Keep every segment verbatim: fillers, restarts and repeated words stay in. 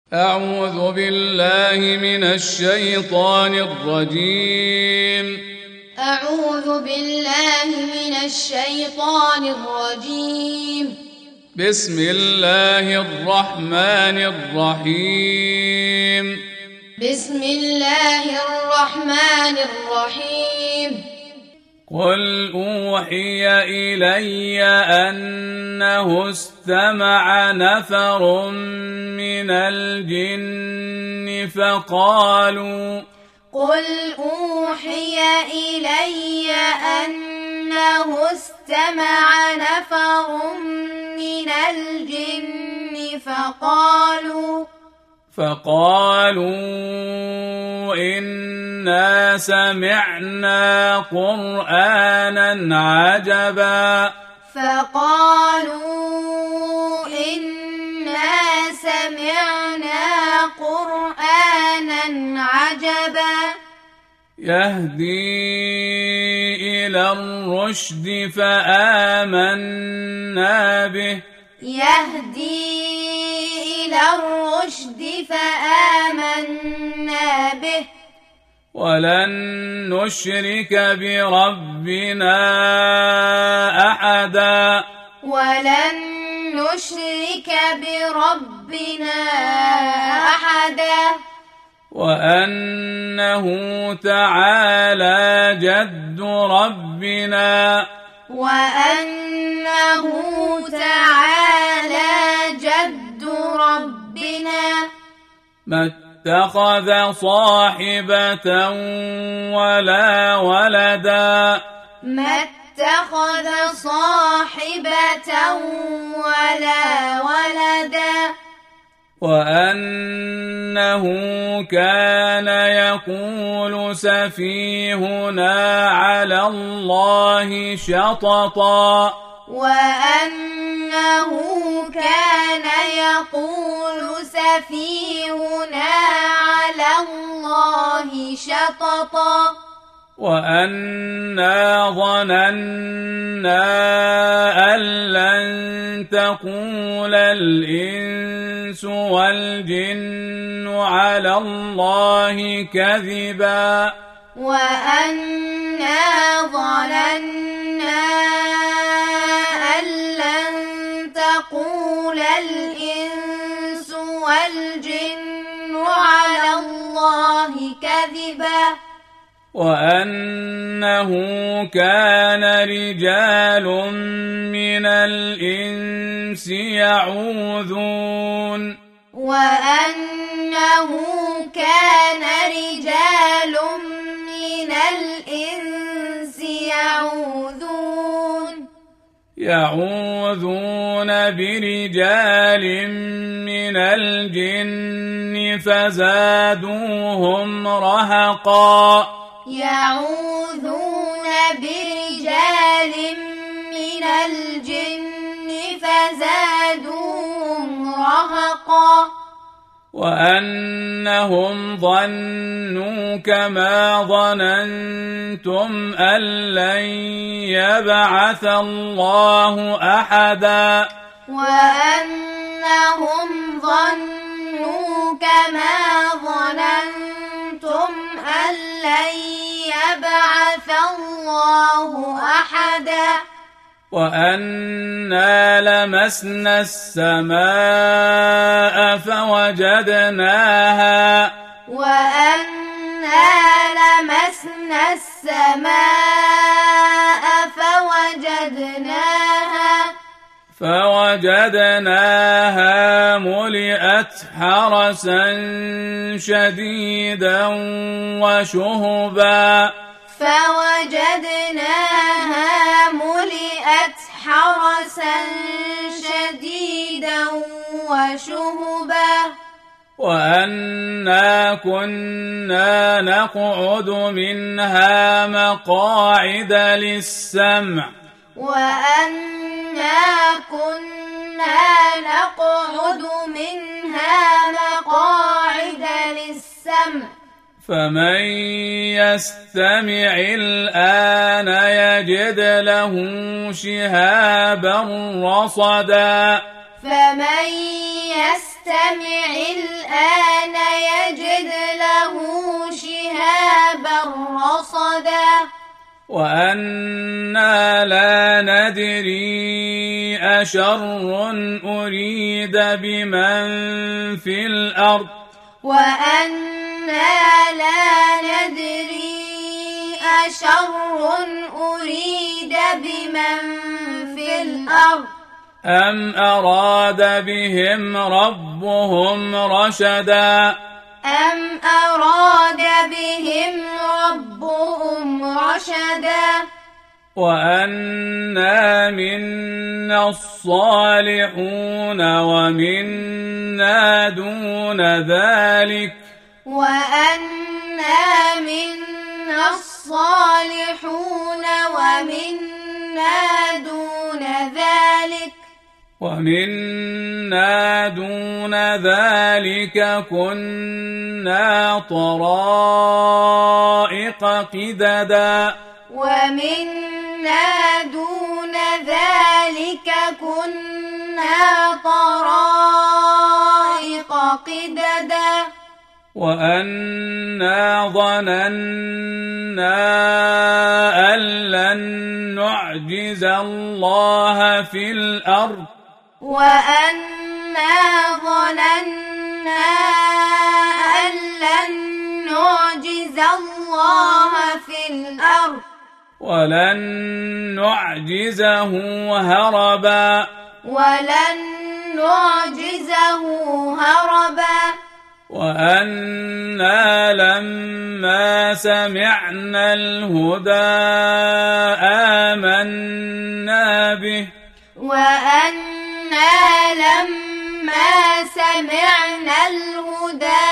أعوذ بالله من الشيطان الرجيم أعوذ بالله من الشيطان الرجيم بسم الله الرحمن الرحيم بسم الله الرحمن الرحيم قل أوحي إلي أنه استمع نفر من الجن فقالوا قل أوحي إلي أنه استمع نفر من الجن فقالوا فقالوا إنا سمعنا قرآنا عجبا فقالوا إنا سمعنا قرآنا عجبا يهدي إلى الرشد فآمنا به يهدي إلى الرشد فآمنا به ولن نشرك بربنا أحدا ولن نشرك بربنا أحدا وأنه تعالى جد ربنا وأنه تعالى جد ربنا ما اتخذ صاحبة ولا ولدا ما اتخذ صاحبة ولا ولدا وأنه كان يقول سفيهنا على الله شططا وأنه كان يقول سفيهنا على الله شططا وأنا ظننا أن لن تقول الإنس والجن على الله كذبا وأنا ظننا أن لن تقول الإنس والجن على الله كذبا وأنه كان رجال من الإنس يعوذون وأنه كان رجال من الإنس يعوذون يعوذون برجال من الجن فزادوهم رهقا يعوذون برجال من الجن فزادوهم رهقا وأنهم ظنوا كما ظننتم أن لن يبعث الله أحدا وأنهم ظنوا كما ظننتم أن لن يبعث الله أحدا وأنا لمسنا السماء فوجدناها وأنا لمسنا السماء فوجدناها فوجدناها ملئت حرسا شديدا وشهبا فوجدناها ملئت حرسا شديدا وشهبا وأنا كنا نقعد منها مقاعد للسمع وأنا كنا نقعد منها مقاعد للسمع فمن يستمع الآن يجد له شهابا رصدا فمن يستمع يستمع الآن يجد له شهابا رصدا وأنا لا ندري أشر أريد بمن في الأرض وأنا لا ندري أشر أريد بمن في الأرض أم أراد بهم ربهم رشدا أم أراد بهم ربهم رشدا وأنا منا الصالحون ومنا دون ذلك وأنا منا الصالحون ومنا دون ذلك ومنا دون ذلك كنا طرائق قددا ومنا دون ذلك كنا طرائق قددا وأنا ظننا أن لن نعجز الله في الأرض وأنا ظننا أن لن نعجز الله في الأرض ولن نعجزه هربا ولن نعجزه هربا وأنا لما سمعنا الهدى آمنا به وأنا لما سمعنا الهدى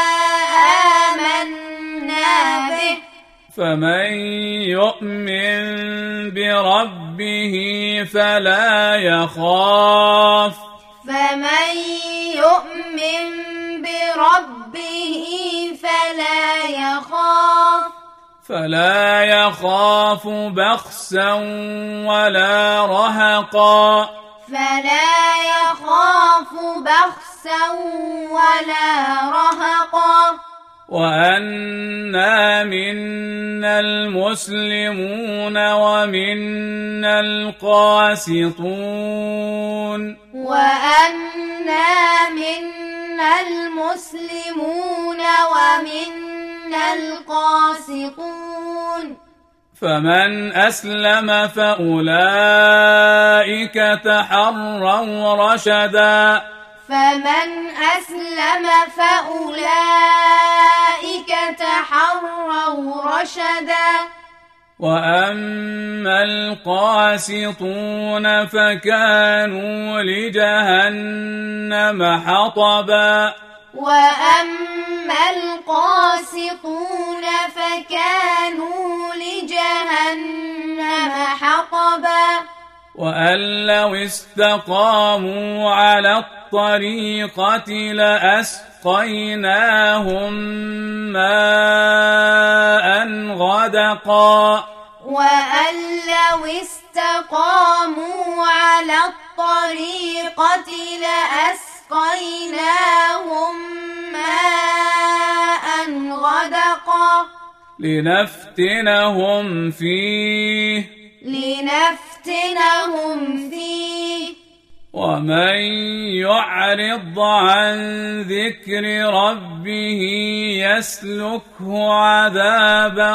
آمنا به فمن يؤمن بربه فلا يخاف فمن يؤمن بربه فلا يخاف فلا يخاف بخسا ولا رهقا فلا يخاف بخسا ولا رهقا وأنا منا المسلمون ومنا القاسطون وأنا منا المسلمون ومنا القاسطون فمن أسلم فأولئك تحروا رشدا فمن أسلم فأولئك تحروا رشدا وأما القاسطون فكانوا لجهنم حطبا وأما القاسطون فكانوا لجهنم حطبا وأن لو استقاموا على الطريقة لأسقيناهم ماء غدقا وأن لو استقاموا على الطريقة لأسقيناهم ماء غدقا لنفتنهم فيه لنفتنهم فيه ومن يعرض عن ذكر ربه يسلكه عذابا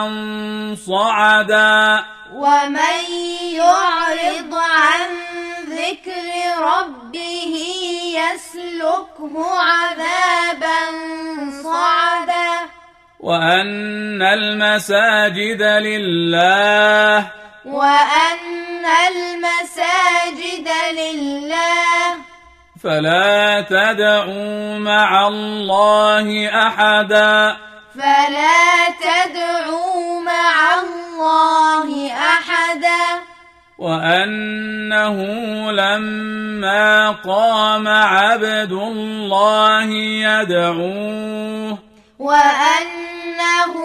صعدا ومن يعرض عن ذكر ربه يسلكه عذابا صعدا وأن المساجد لله وأن المساجد لله فلا تدعوا مع الله أحدا فلا تدعوا مع الله أحدا وأنه لما قام عبد الله يدعوه وأنه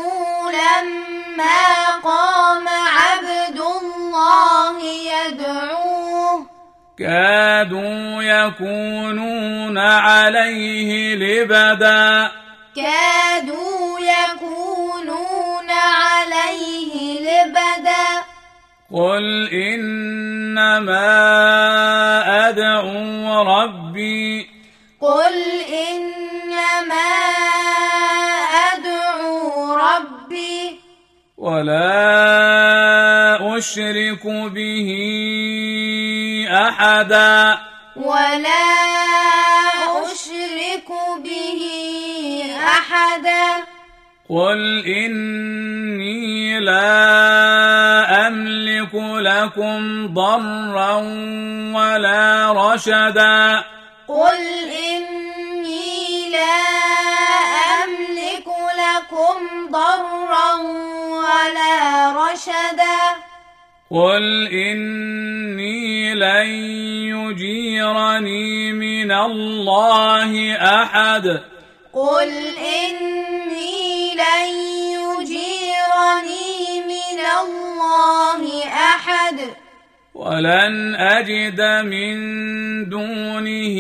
لما قام عبد الله يدعوه كادوا يكونون عليه لبدا كادوا يكونون عليه لبدا قل إنما أدعو ربي قل إنما أدعو ربي ولا أشرك به أحدا ولا أشرك به أحدا قل إني لا أملك لكم ضرا ولا رشدا قل إني لا أملك لكم ضرا ولا رشدا قل إني لن يجيرني من الله أحد قل إني لن يجيرني من الله أحد ولن أجد من دونه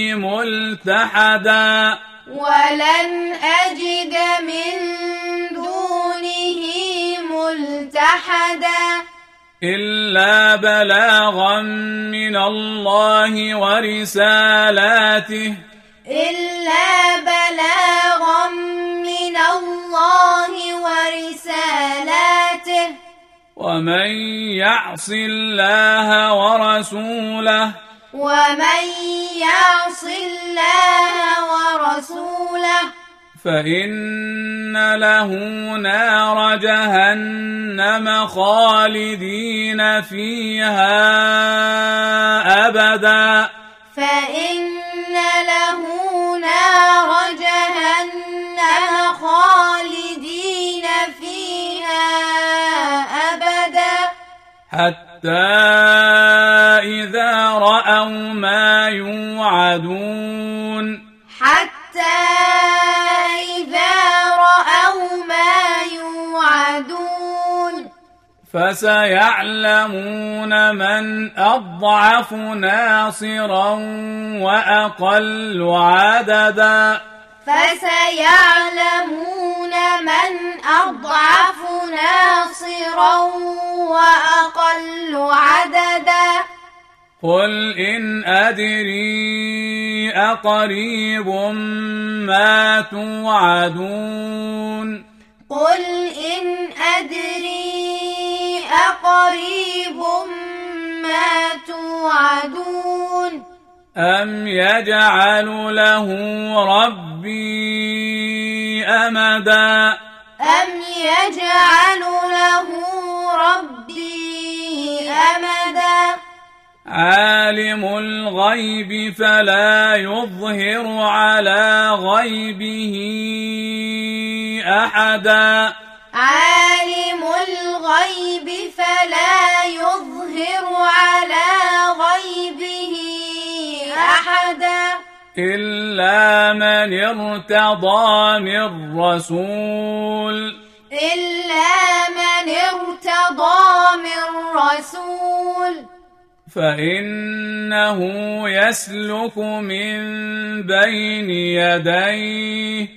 ملتحدا ولن أجد من دونه ملتحدا إلا بلاغا من الله ورسالاته إلا بلاغا من الله ورسالاته ومن يعص الله ورسوله ومن يعص الله ورسوله فإن له نار جهنم خالدين فيها أبدا فإن له نار جهنم خالدين فيها أبدا حتى إذا رأوا ما يوعدون حتى إذا رأوا ما يوعدون فسيعلمون من أضعف ناصرا وأقل عددا فسيعلمون من أضعف ناصرا وأقل عددا قل إن أدري أقريب ما توعدون قل إن أدري أقريب ما توعدون أم يجعل له ربي أمدا أم يجعل له ربي أمدا عالم الغيب فلا يظهر على غيبه أحدا عالم الغيب فلا يظهر على غيبه أحدا إلا من ارتضى من رسول إلا من ارتضى من رسول فإنه يسلك من بين يديه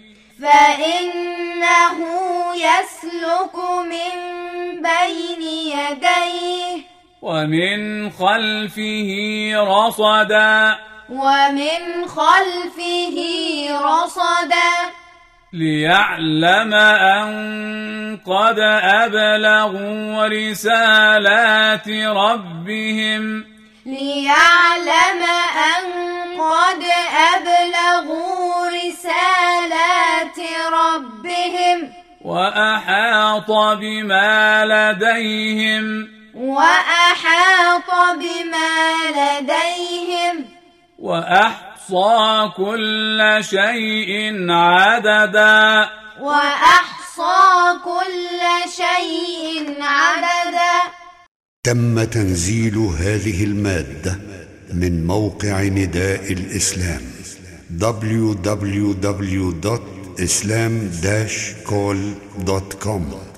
فإنه يسلك من بين يديه ومن خلفه رصدا ومن خلفه رصدا ليعلم أن قد أبلغوا رسالات ربهم ليعلم أن قد أبلغوا رسالات ربهم وأحاط بما لديهم وأحاط بما لديهم وأحصى كل شيء عددا وأحصى كل شيء عددا. تم تنزيل هذه المادة من موقع نداء الإسلام دبليو دبليو دبليو دوت إسلام داش كول دوت كوم.